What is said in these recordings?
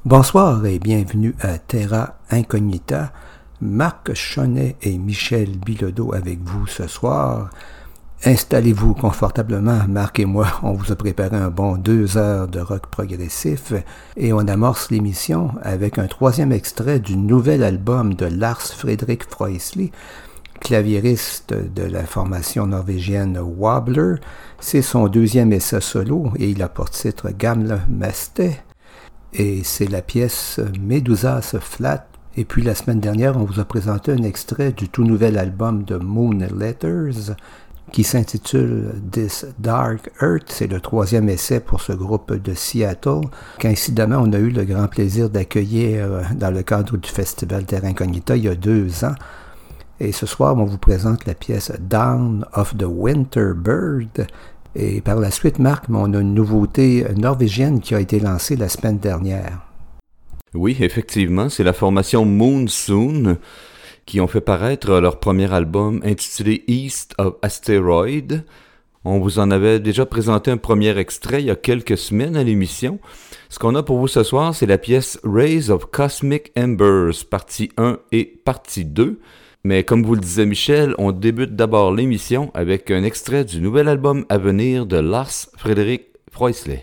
Bonsoir et bienvenue à Terra Incognita. Marc Chonnet et Michel Bilodeau avec vous ce soir. Installez-vous confortablement, Marc et moi, on vous a préparé un bon 2 heures de rock progressif et on amorce l'émission avec un troisième extrait du nouvel album de Lars Fredrik Frøsli, claviériste de la formation norvégienne Wobbler. C'est son deuxième essai solo et il a pour titre Gamle Meste. Et c'est la pièce Medusas Flat. Et puis la semaine dernière, on vous a présenté un extrait du tout nouvel album de Moon Letters qui s'intitule This Dark Earth. C'est le troisième essai pour ce groupe de Seattle qu'incidemment on a eu le grand plaisir d'accueillir dans le cadre du festival Terra Incognita il y a 2 ans. Et ce soir, on vous présente la pièce Down of the Winter Bird. Et par la suite, Marc, on a une nouveauté norvégienne qui a été lancée la semaine dernière. Oui, effectivement, c'est la formation Moonsoon qui ont fait paraître leur premier album intitulé East of Asteroid. On vous en avait déjà présenté un premier extrait il y a quelques semaines à l'émission. Ce qu'on a pour vous ce soir, c'est la pièce Rays of Cosmic Embers, partie 1 et partie 2. Mais comme vous le disait Michel, on débute d'abord l'émission avec un extrait du nouvel album à venir de Lars Fredrik Frøsli.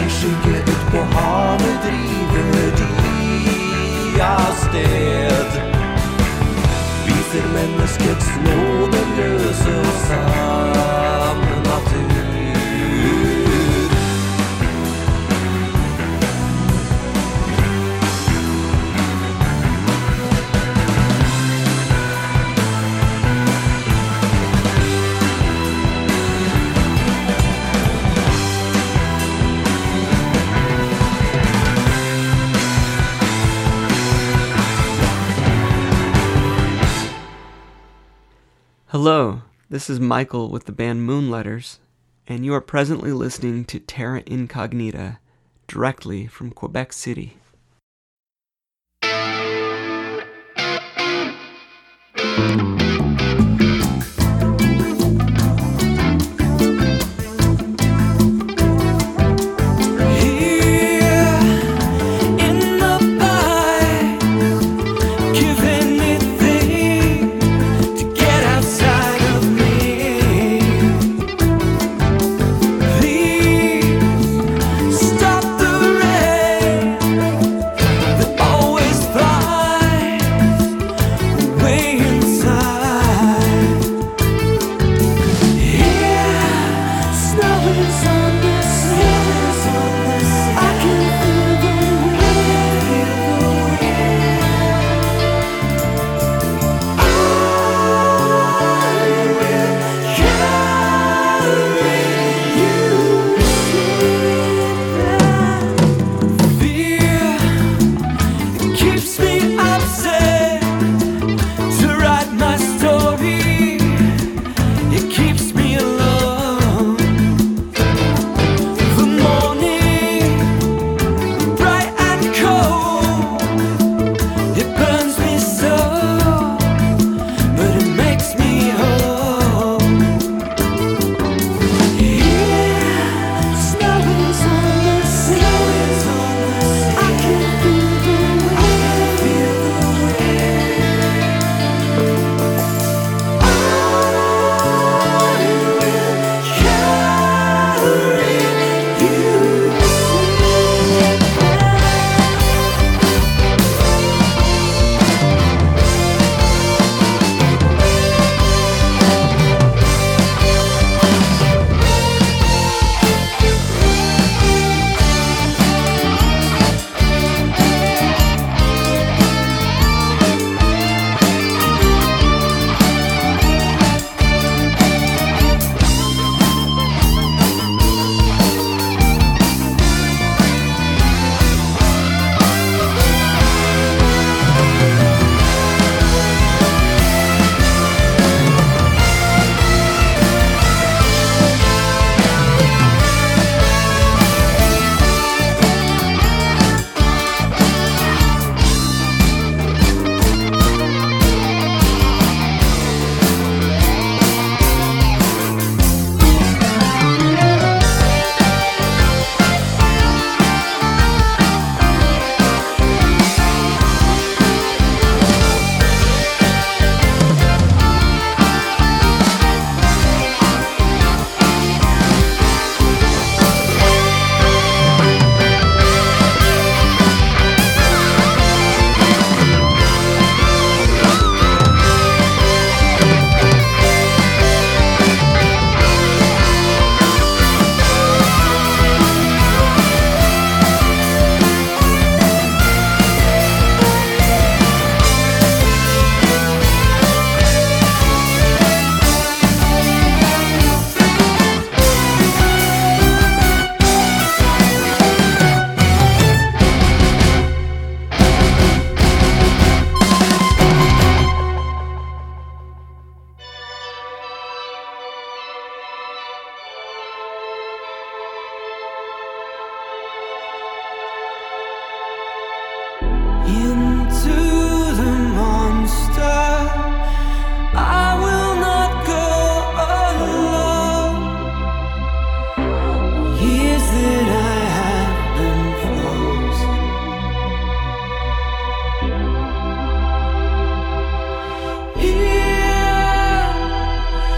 skygge ut på havet driver de av sted. Viser menneskets nådeløse og sanne natur. Hello, this is Michael with the band Moonletters, and you are presently listening to Terra Incognita, directly from Quebec City.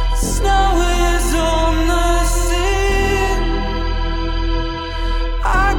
I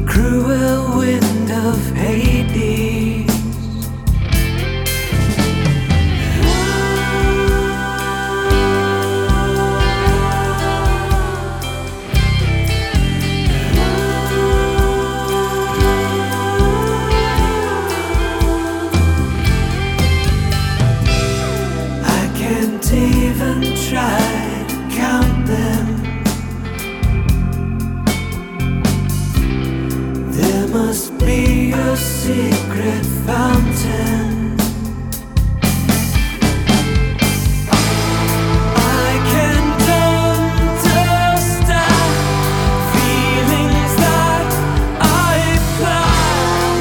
cruel wind of Hades. I can't even try to count them. There must be a secret fountain. I can't understand feelings that I plan,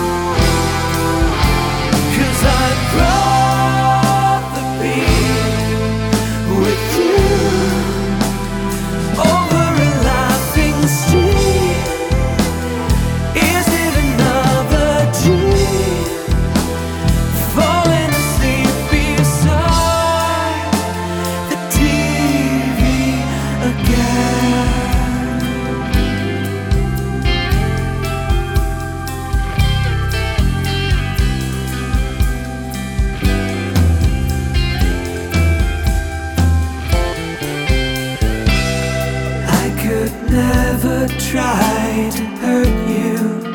'cause I'd rather be with you over a laughing stream. Is it another dream? Falling asleep beside the TV again. I could never try to hurt you.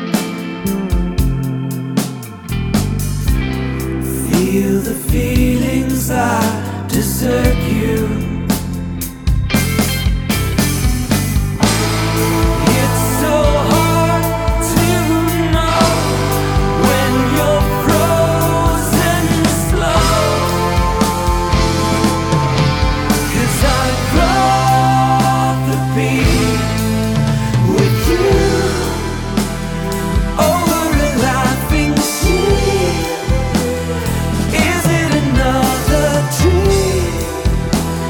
Feel the feelings that desert you. It's so hard to know when you're frozen slow, 'cause I'd rather be with you over a laughing stream. Is it another dream?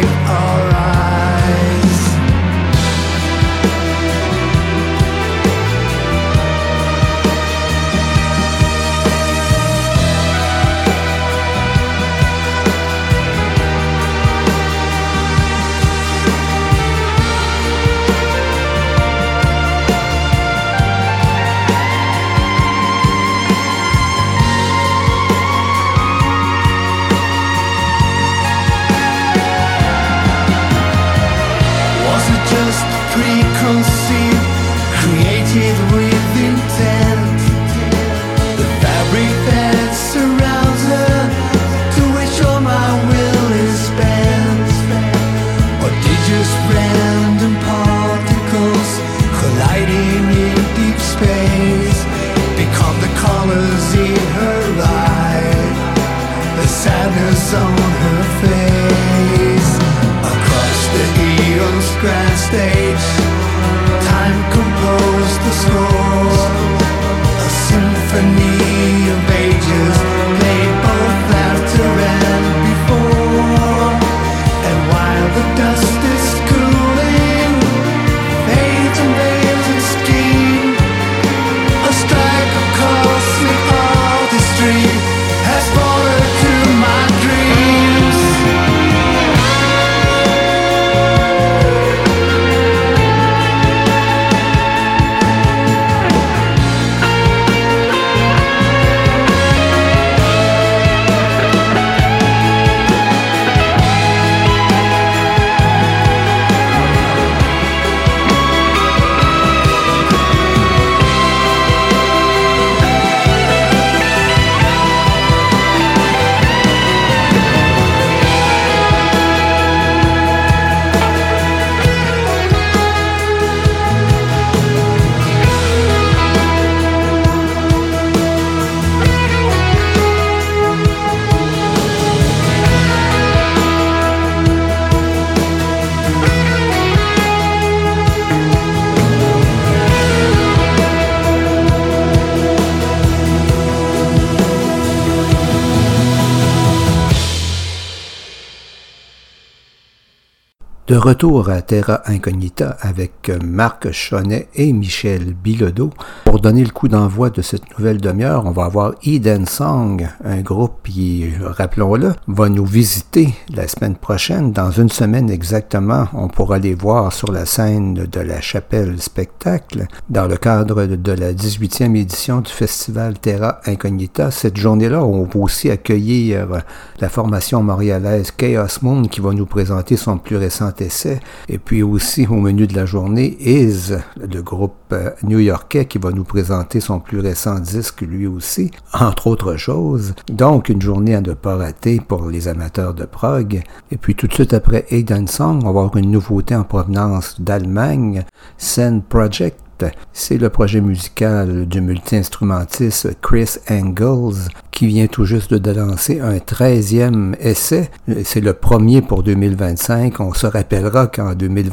our eyes. Preconceived, created with intent. The fabric that surrounds her, to which all my will is spent. Or did just random particles colliding in deep space become the colors in her eye, the sadness on her face? Across the eons grand stage, time composed the score, a symphony of ages played both after and before. And while the dust is cooling, fades and veils and scheme, a strike of cosmic artistry has fallen to my dreams. De retour à Terra Incognita avec Marc Chonnet et Michel Bilodeau. Pour donner le coup d'envoi de cette nouvelle demi-heure, on va avoir Eden Song, un groupe qui, rappelons-le, va nous visiter la semaine prochaine. Dans une semaine exactement, on pourra les voir sur la scène de la Chapelle Spectacle dans le cadre de la 18e édition du festival Terra Incognita. Cette journée-là, on va aussi accueillir la formation montréalaise Chaos Moon qui va nous présenter son plus récent essai. Et puis aussi au menu de la journée, Is, le groupe new-yorkais qui va nous présenter son plus récent disque lui aussi, entre autres choses. Donc une journée à ne pas rater pour les amateurs de prog. Et puis tout de suite après Eden Song, on va avoir une nouveauté en provenance d'Allemagne, Sen Project. C'est le projet musical du multi-instrumentiste Chris Engels qui vient tout juste de lancer un 13e essai. C'est le premier pour 2025. On se rappellera qu'en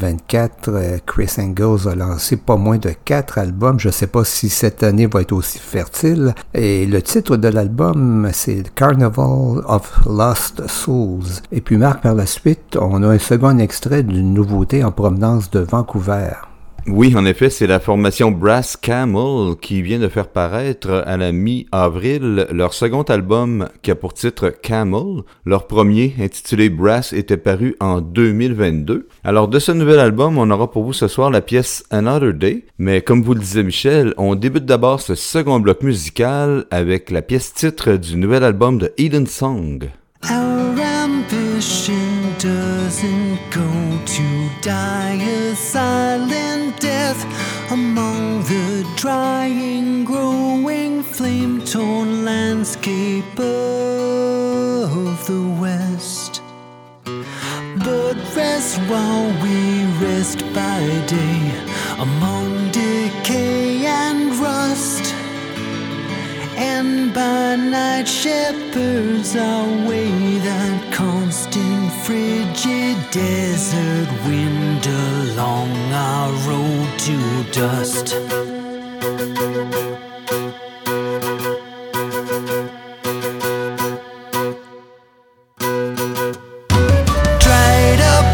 2024, Chris Engels a lancé pas moins de 4 albums. Je ne sais pas si cette année va être aussi fertile. Et le titre de l'album, c'est Carnival of Lost Souls. Et puis Marc, par la suite, on a un second extrait d'une nouveauté en provenance de Vancouver. Oui, en effet, c'est la formation Brass Camel qui vient de faire paraître à la mi-avril leur second album qui a pour titre Camel. Leur premier, intitulé Brass, était paru en 2022. Alors, de ce nouvel album, on aura pour vous ce soir la pièce Another Day. Mais comme vous le disait Michel, on débute d'abord ce second bloc musical avec la pièce titre du nouvel album de Eden Song. Our ambition doesn't go to die a silent death among the drying, growing, flame-torn landscape of the West. But rest while we rest by day among decay and rust, and by night shepherds our way that constant frigid desert wind along our road to dust. Dried up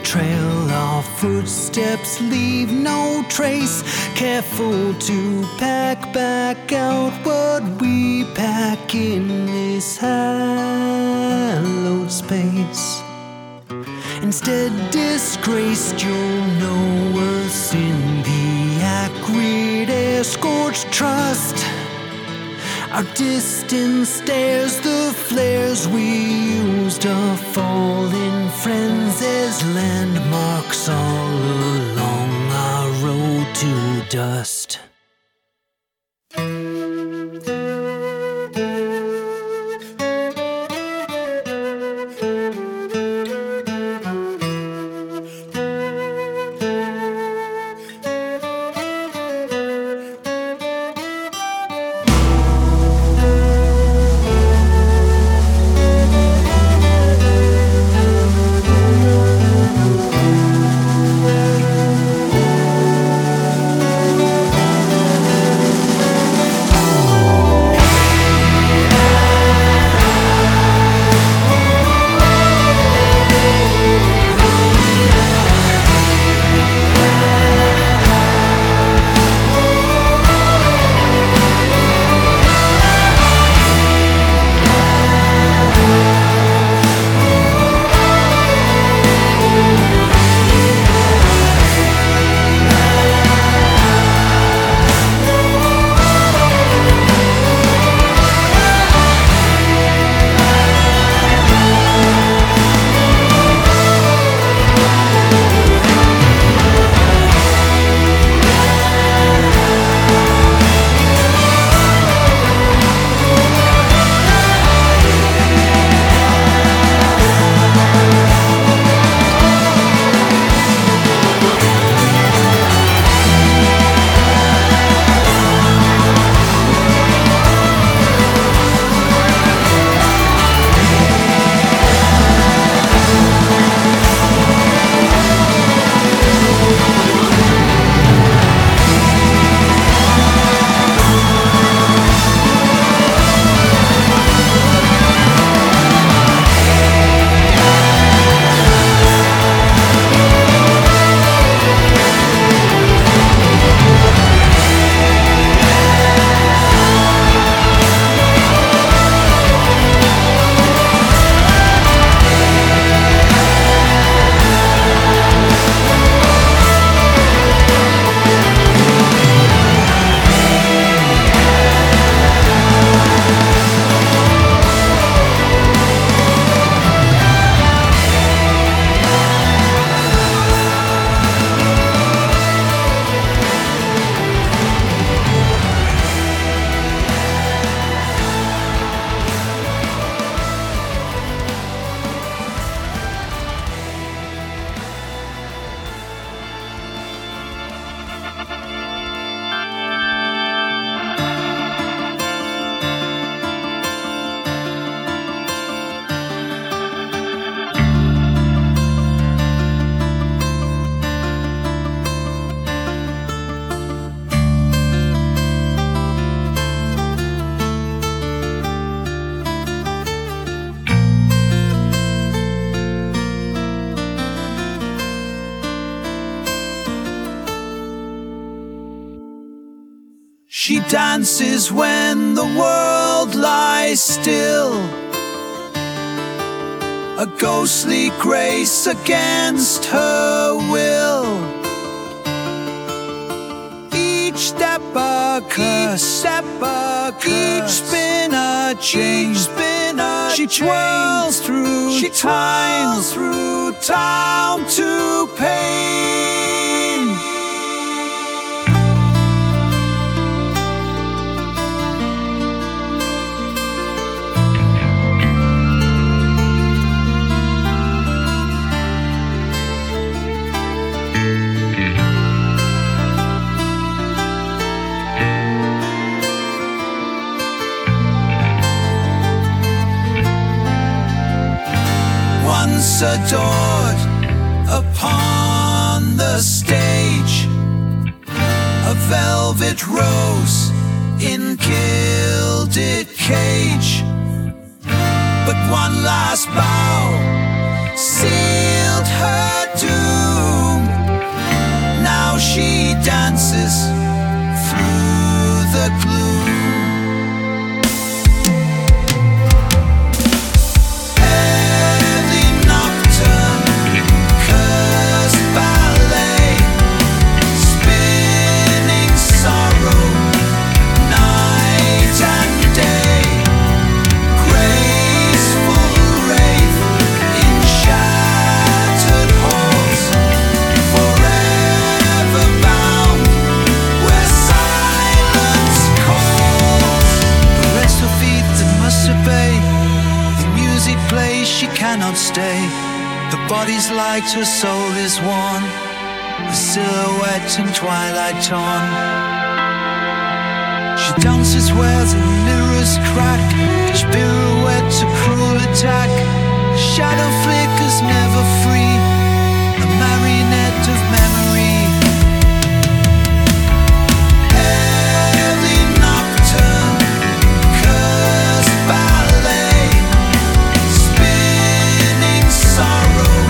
trail, our footsteps leave no trace. Careful to pack back out what we pack in this hallowed space. Instead, disgraced, you'll know us in the acrid air-scorched trust. Our distance stares, the flares we used our fallen friends as landmarks all along our road to dust. She dances when the world lies still, a ghostly grace against her will. Each step a curse, each spin a change, she twirls through time to pain. Once adored upon the stage, a velvet rose in gilded cage. But one last bow sealed her doom. cannot stay. Her body's light, her soul is one, a silhouette in twilight torn. She dances where the mirrors crack, each pirouette's a cruel attack. The shadow flickers never free, a marionette of memory. Heavy nocturne, cursed ballet, spinning sorrow,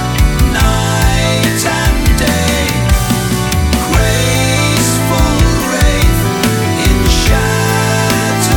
night and day. Graceful wraith in shadow.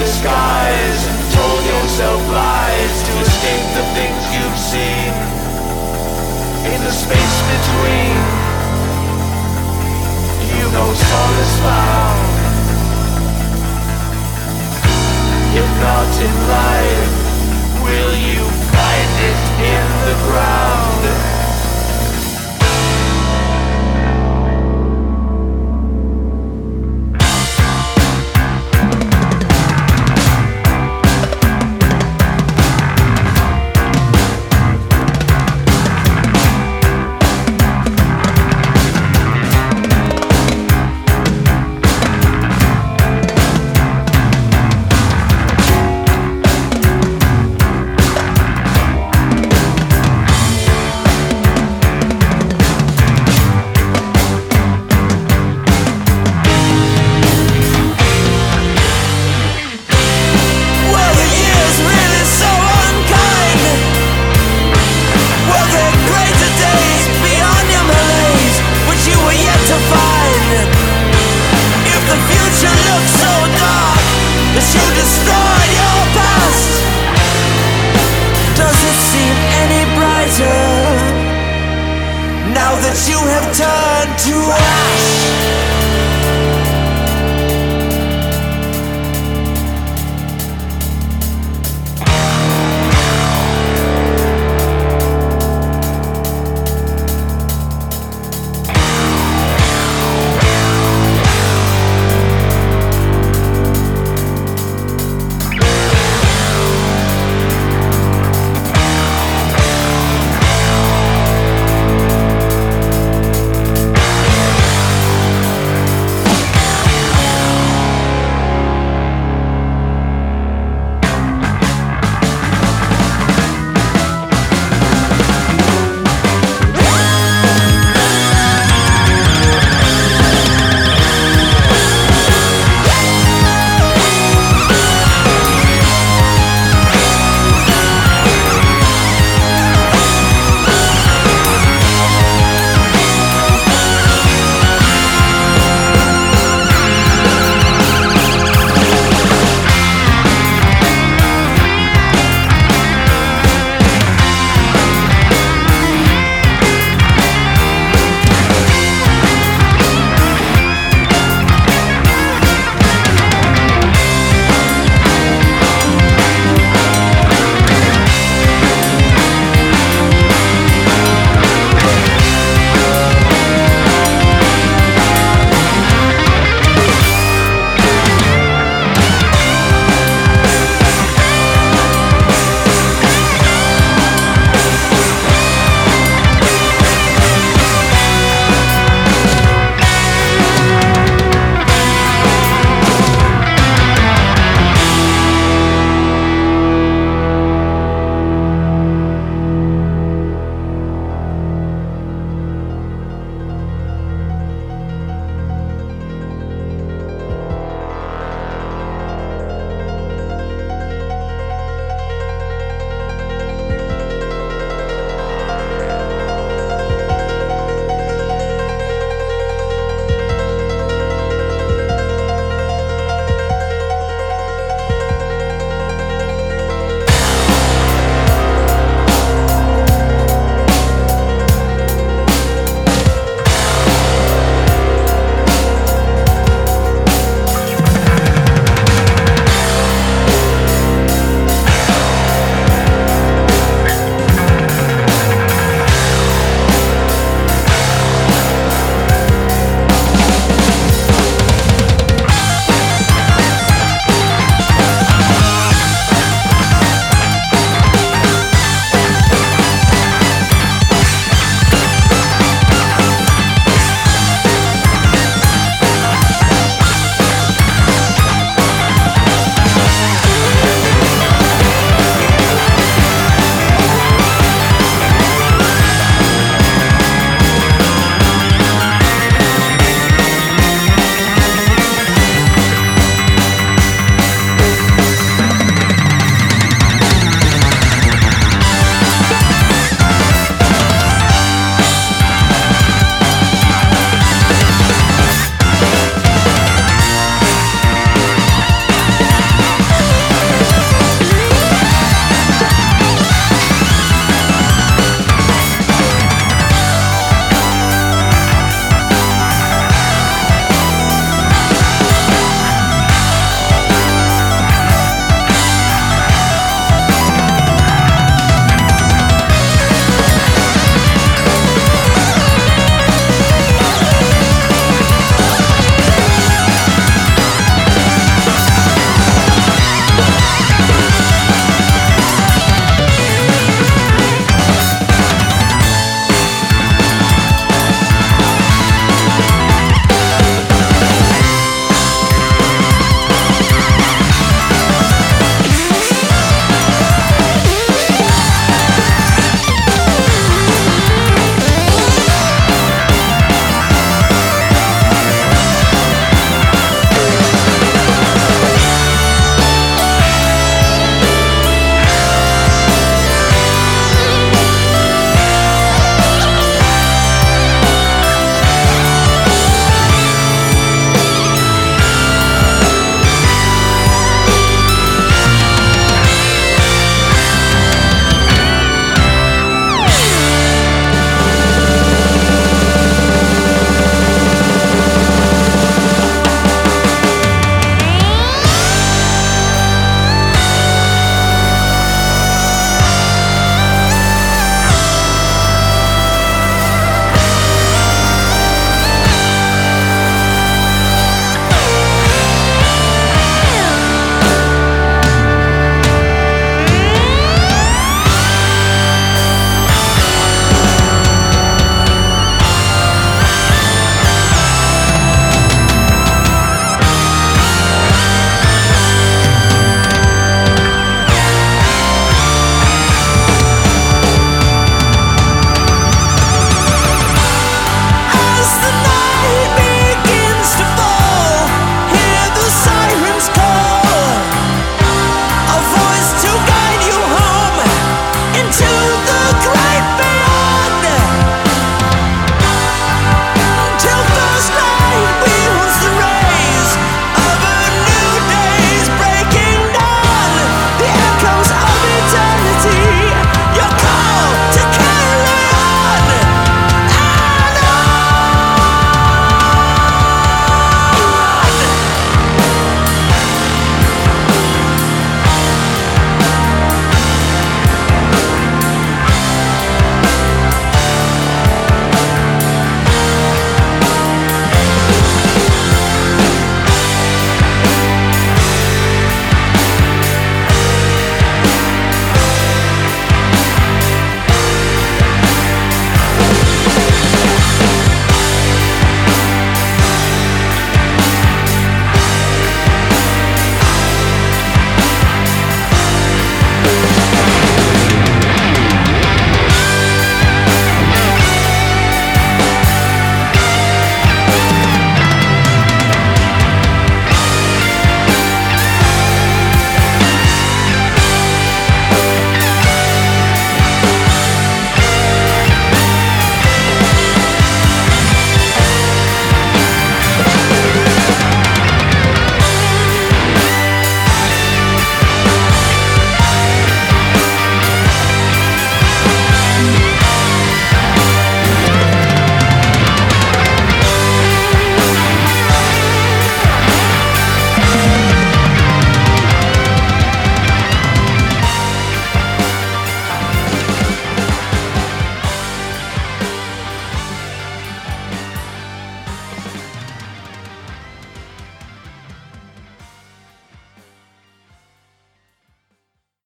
the skies and told yourself lies to escape the things you've seen. In the space between, you know solace found. If not in life, will you find it in the ground?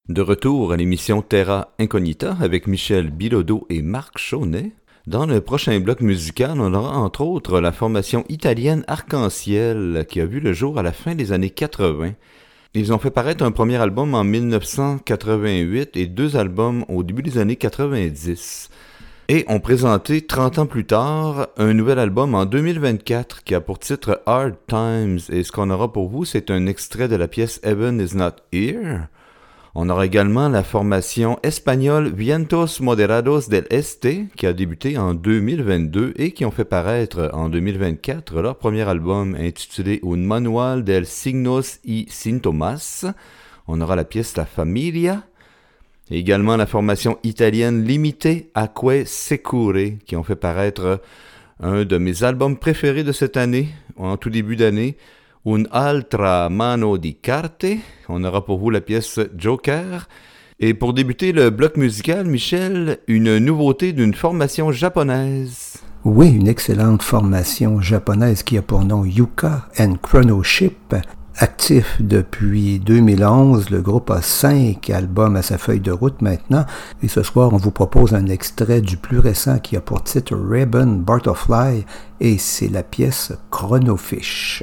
De retour à l'émission Terra Incognita avec Michel Bilodeau et Marc Chaunet. Dans le prochain bloc musical, on aura entre autres la formation italienne Arc-en-Ciel qui a vu le jour à la fin des années 80. Ils ont fait paraître un premier album en 1988 et 2 albums au début des années 90. Et ont présenté 30 ans plus tard un nouvel album en 2024 qui a pour titre Hard Times. Et ce qu'on aura pour vous, c'est un extrait de la pièce Heaven is Not Here. On aura également la formation espagnole Vientos Moderados del Este qui a débuté en 2022 et qui ont fait paraître en 2024 leur premier album intitulé Un Manual del Signos y Sintomas. On aura la pièce La Familia. Et également la formation italienne Limite Acque Secure qui ont fait paraître un de mes albums préférés de cette année, en tout début d'année, Un'altra mano di carte. On aura pour vous la pièce Joker. Et pour débuter le bloc musical, Michel, une nouveauté d'une formation japonaise. Oui, une excellente formation japonaise qui a pour nom Yuka and Chronoship. Actif depuis 2011, le groupe a 5 albums à sa feuille de route maintenant. Et ce soir, on vous propose un extrait du plus récent qui a pour titre Ribbon Butterfly et c'est la pièce Chronofish.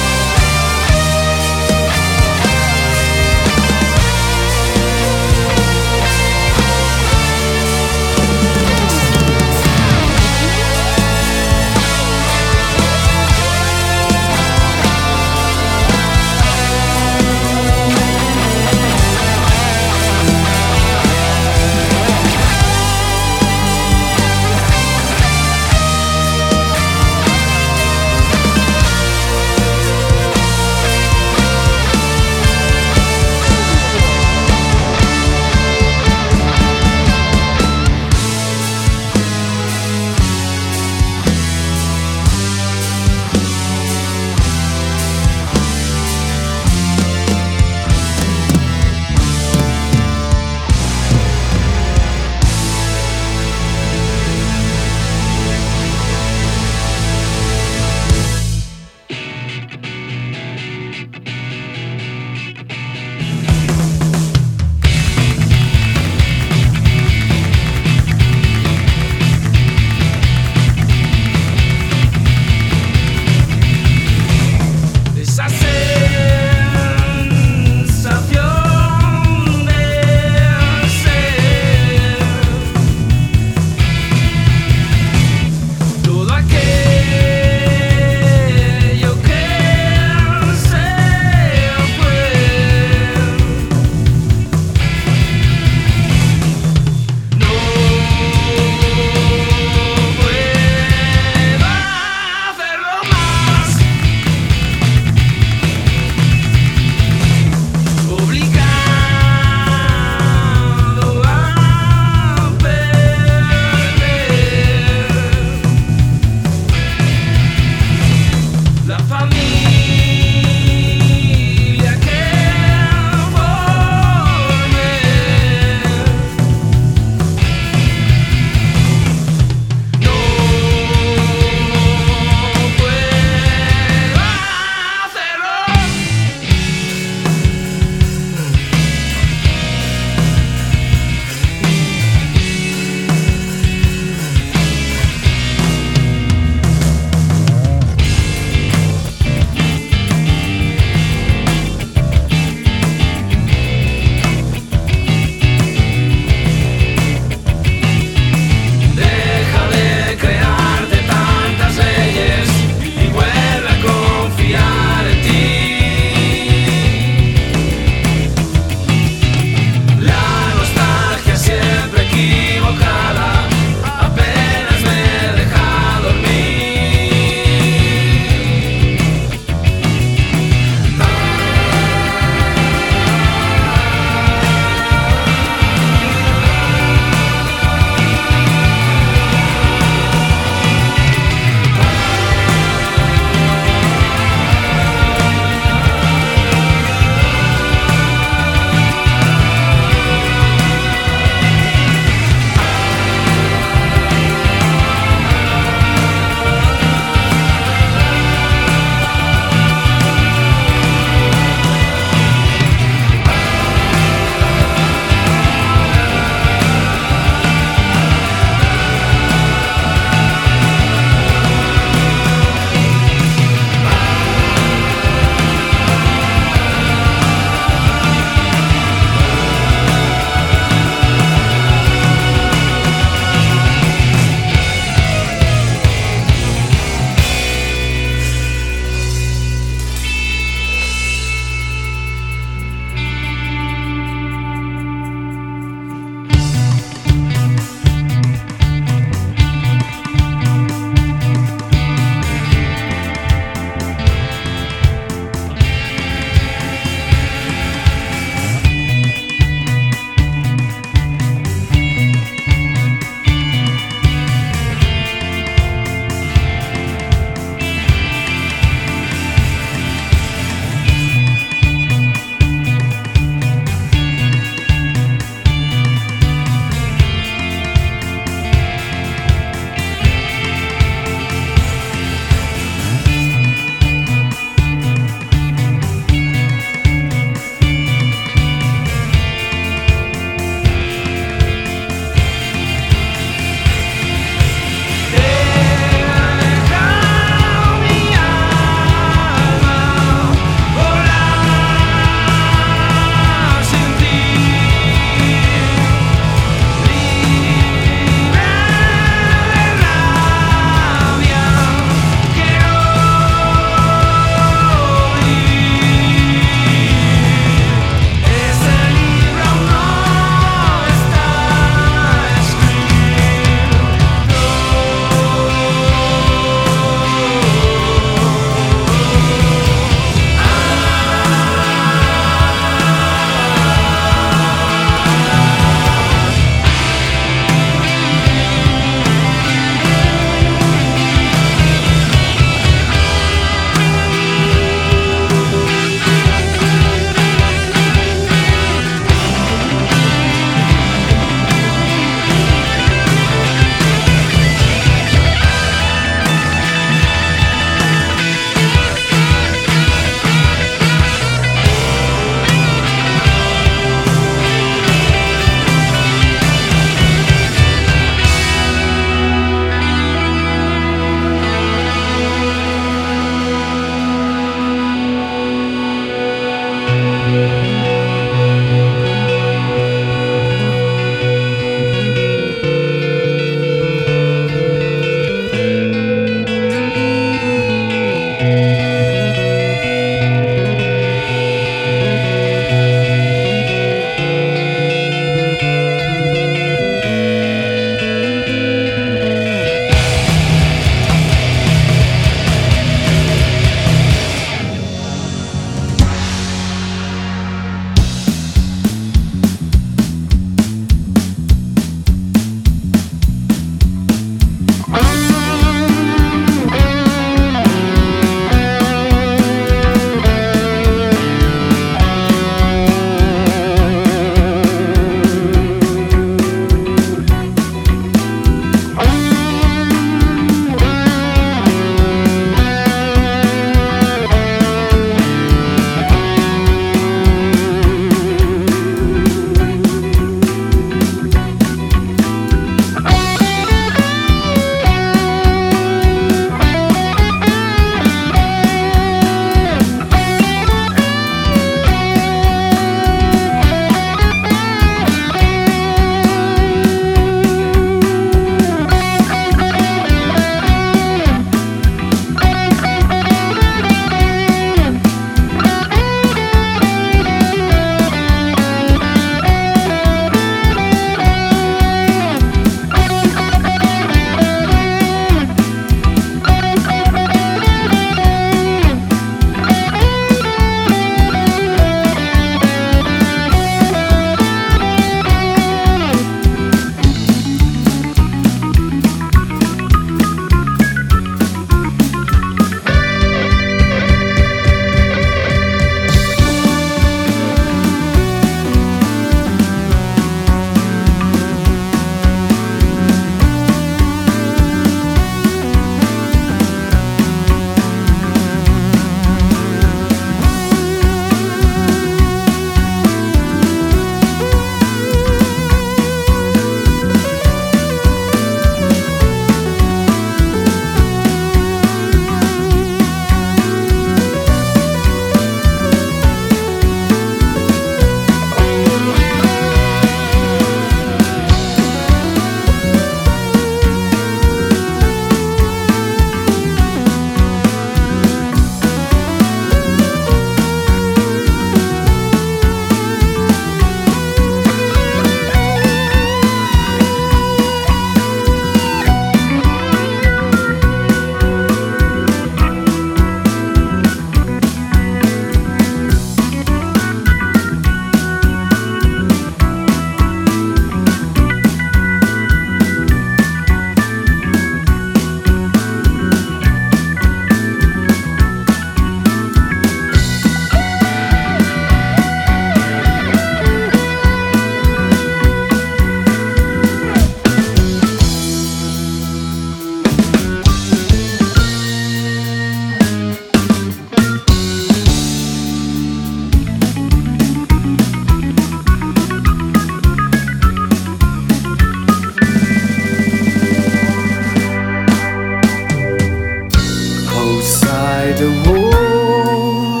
outside the wall,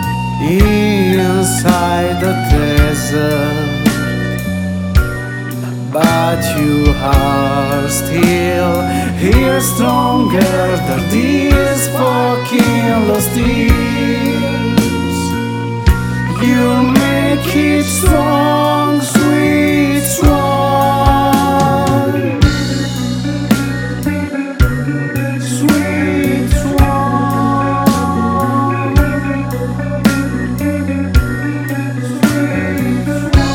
inside the desert, but you are still here, stronger than these fucking lost years. You make it strong, sweet, strong, sweet, strong, sweet,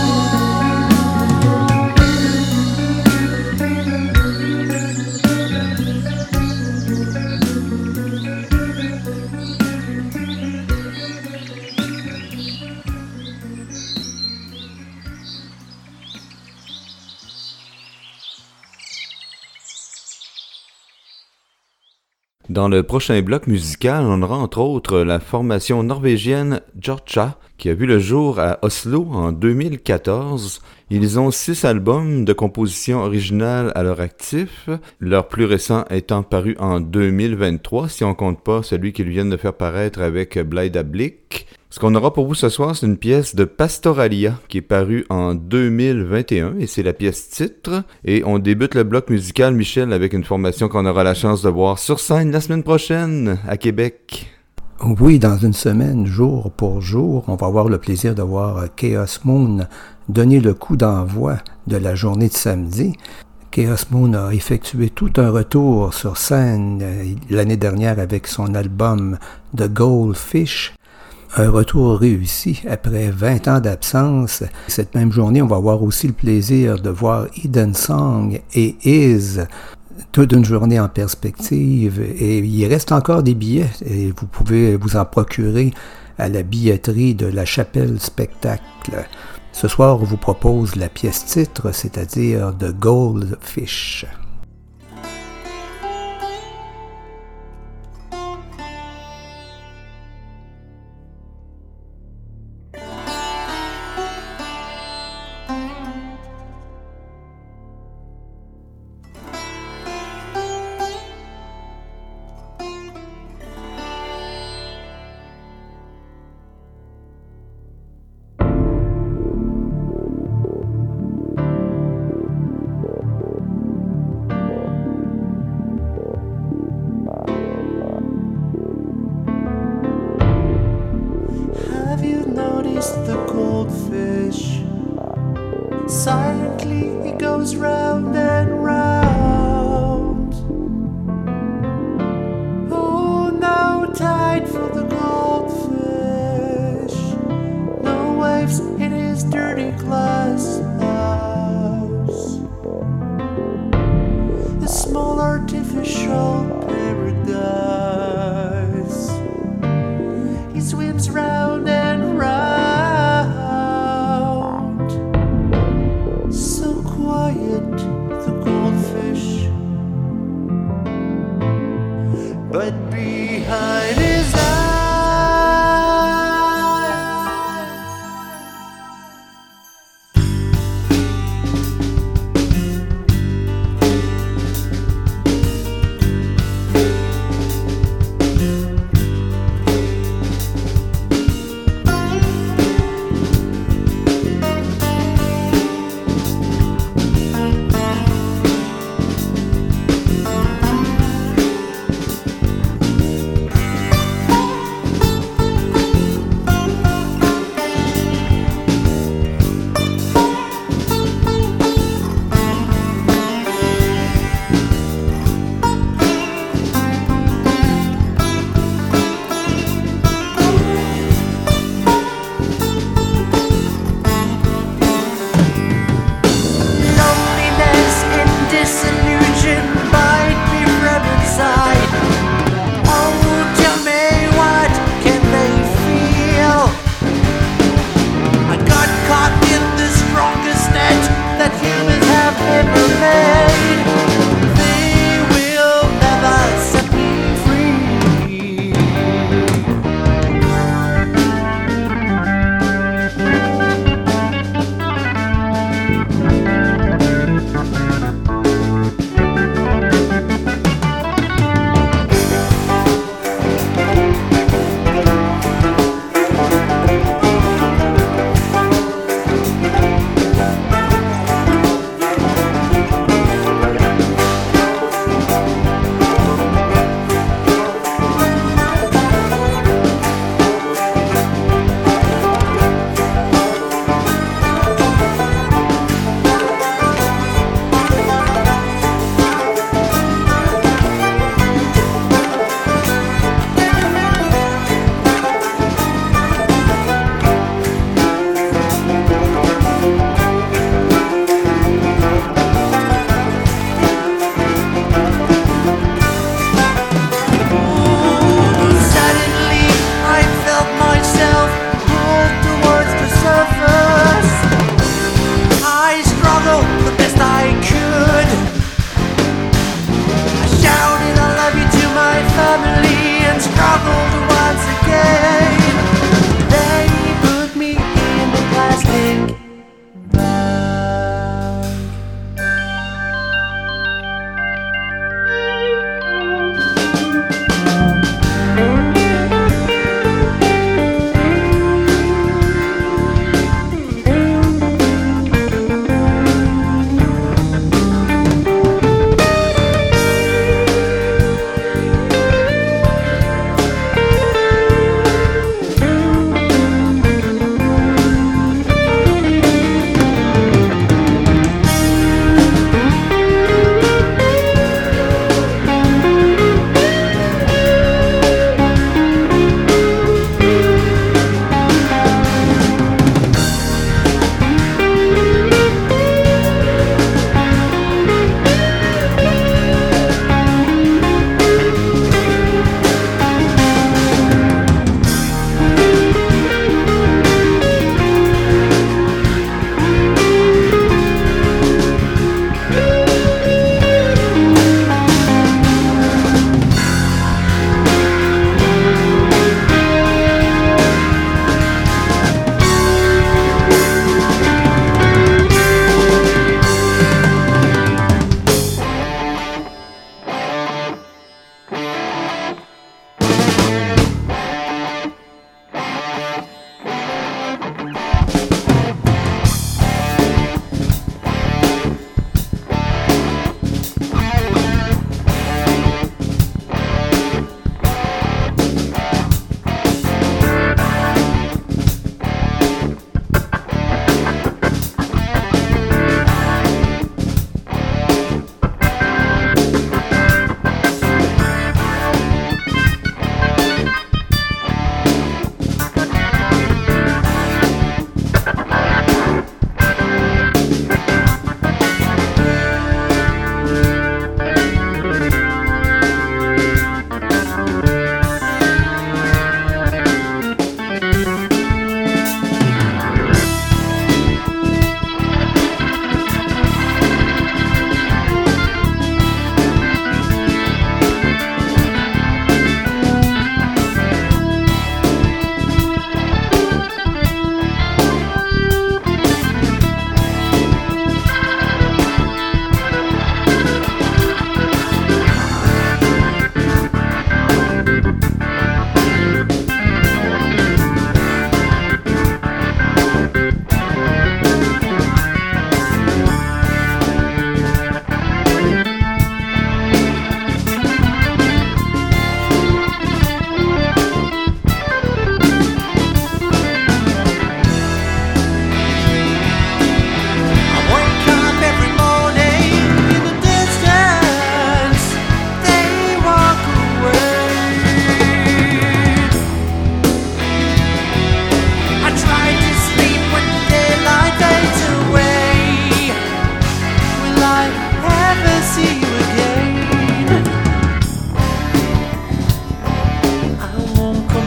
Dans le prochain bloc musical, on aura entre autres la formation norvégienne Jorcha, qui a vu le jour à Oslo en 2014. Ils ont 6 albums de composition originale à leur actif, leur plus récent étant paru en 2023, si on compte pas celui qu'ils viennent de faire paraître avec Blythe Blick. Ce qu'on aura pour vous ce soir, c'est une pièce de Pastoralia qui est parue en 2021 et c'est la pièce titre. Et on débute le bloc musical, Michel, avec une formation qu'on aura la chance de voir sur scène la semaine prochaine à Québec. Oui, dans une semaine, jour pour jour, on va avoir le plaisir de voir Chaos Moon donner le coup d'envoi de la journée de samedi. Chaos Moon a effectué tout un retour sur scène l'année dernière avec son album The Goldfish. Un retour réussi après 20 ans d'absence. Cette même journée, on va avoir aussi le plaisir de voir Eden Song et Is, toute une journée en perspective. Et il reste encore des billets et vous pouvez vous en procurer à la billetterie de la Chapelle Spectacle. Ce soir, on vous propose la pièce titre, c'est-à-dire The Goldfish.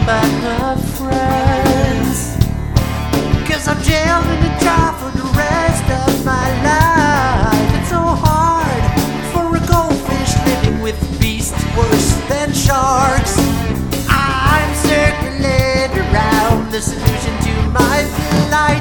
by her friends. 'Cause I'm jailed in a jar for the rest of my life. It's so hard for a goldfish living with beasts worse than sharks. I'm circling around the solution to my plight.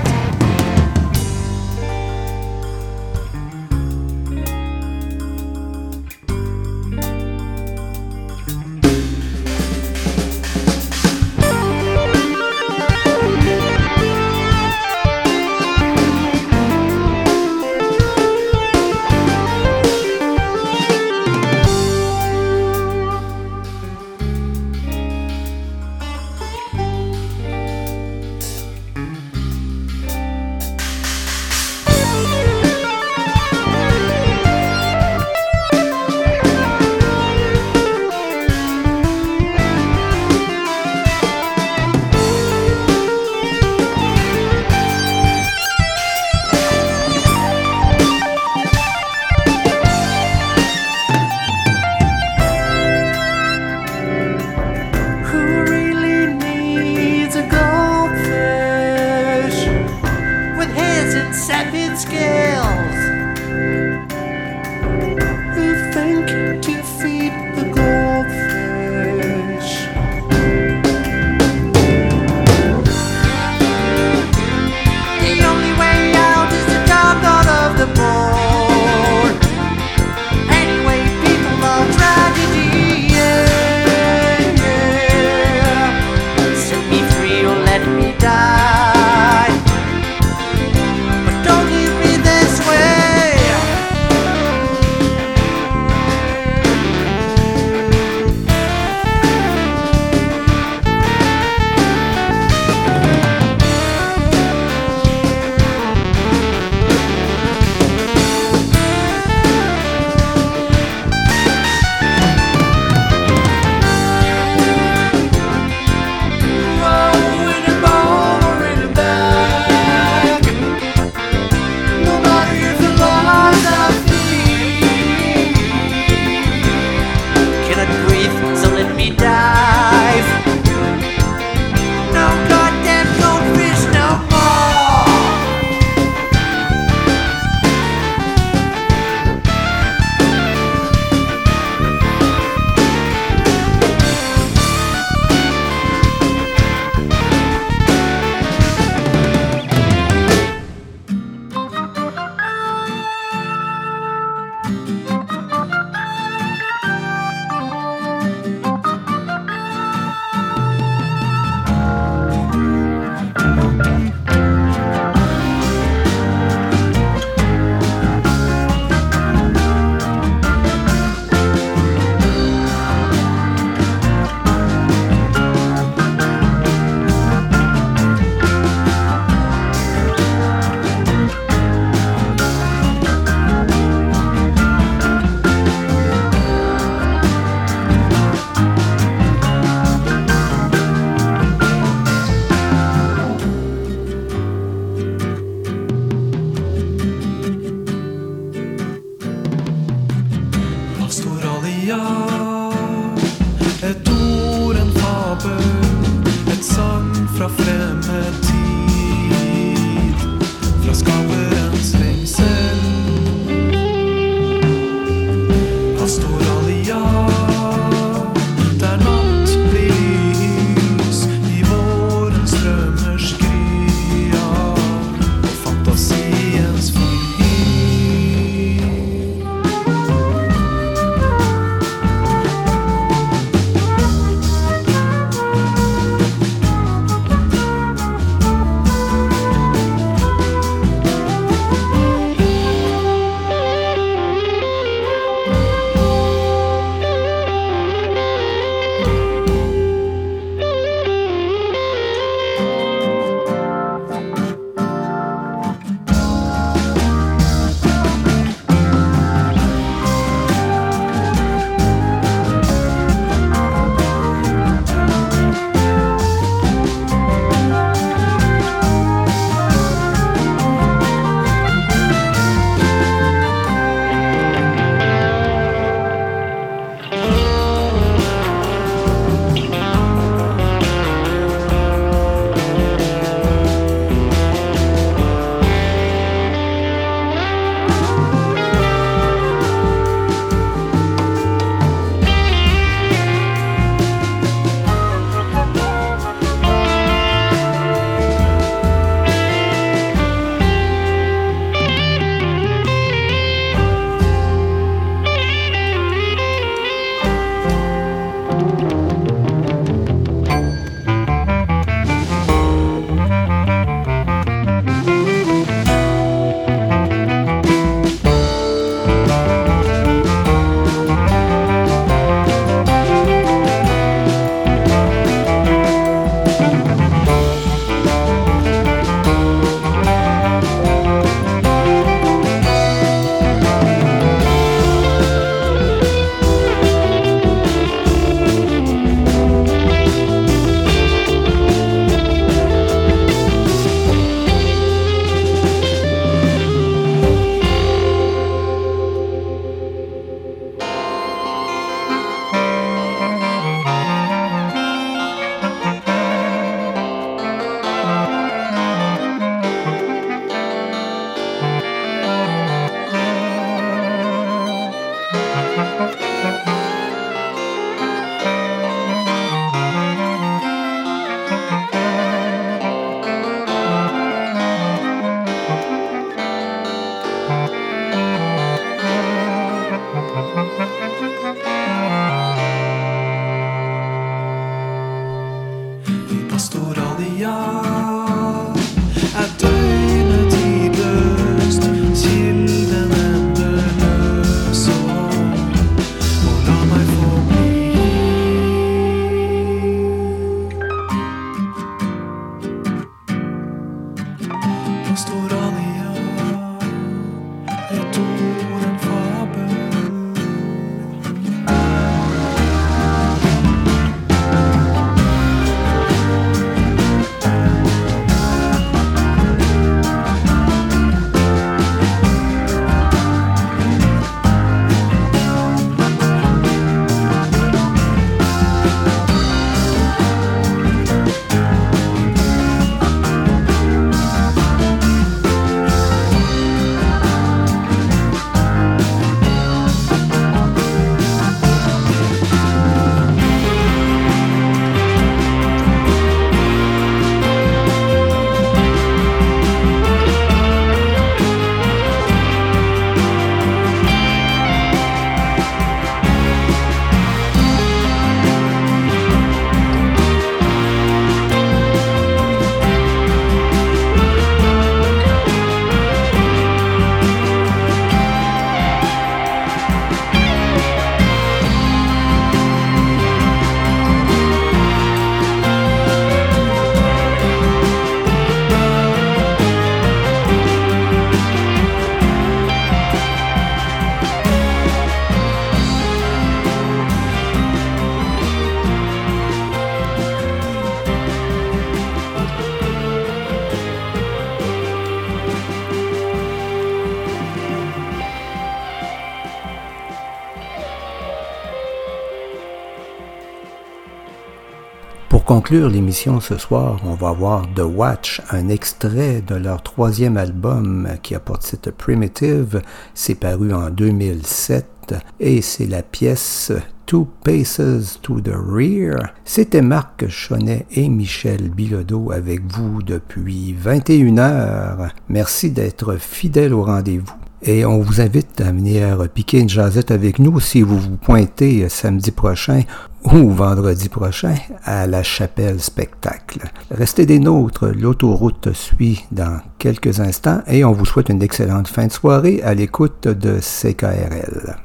Pour conclure l'émission ce soir, on va voir The Watch, un extrait de leur 3e album qui a pour titre Primitive. C'est paru en 2007 et c'est la pièce Two Paces to the Rear. C'était Marc Chonnet et Michel Bilodeau avec vous depuis 21h. Merci d'être fidèles au rendez-vous. Et on vous invite à venir piquer une jasette avec nous si vous vous pointez samedi prochain ou vendredi prochain à la Chapelle Spectacle. Restez des nôtres, l'autoroute suit dans quelques instants et on vous souhaite une excellente fin de soirée à l'écoute de CKRL.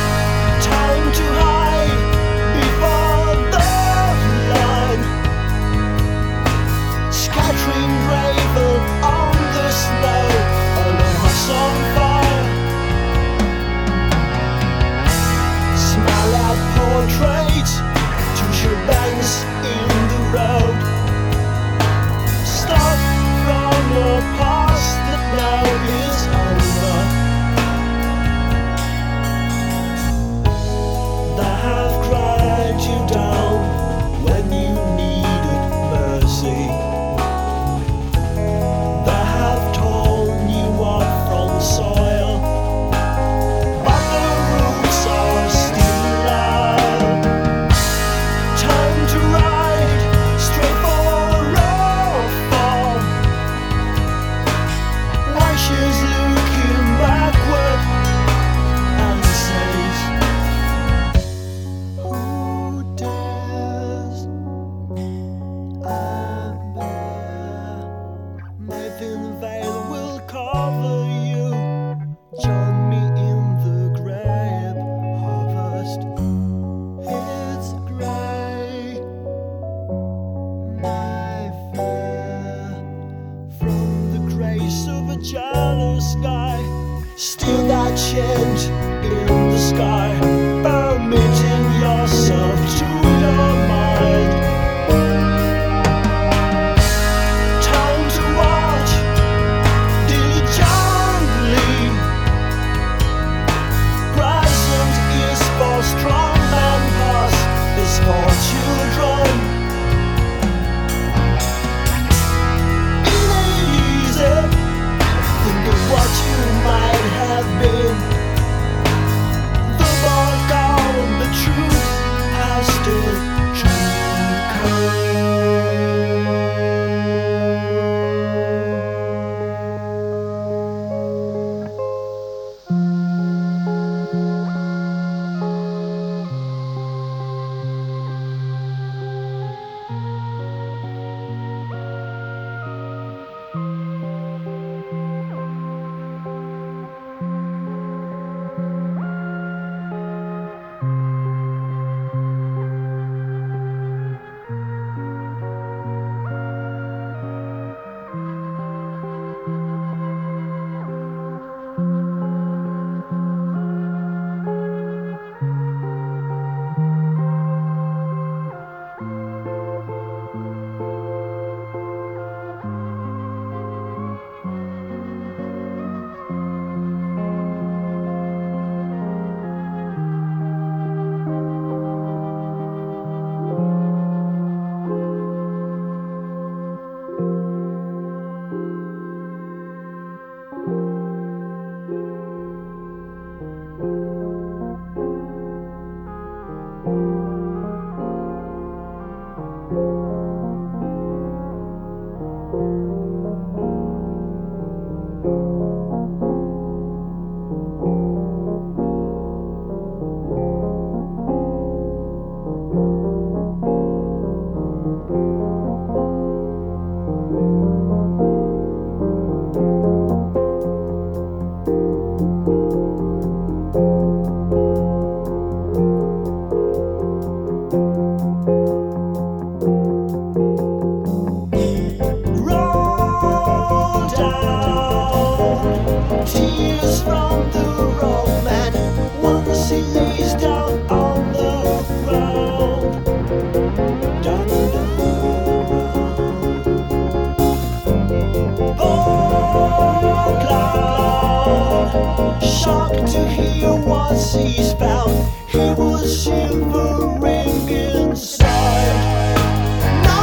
Shocked to hear what he's found, he was shivering inside.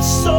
so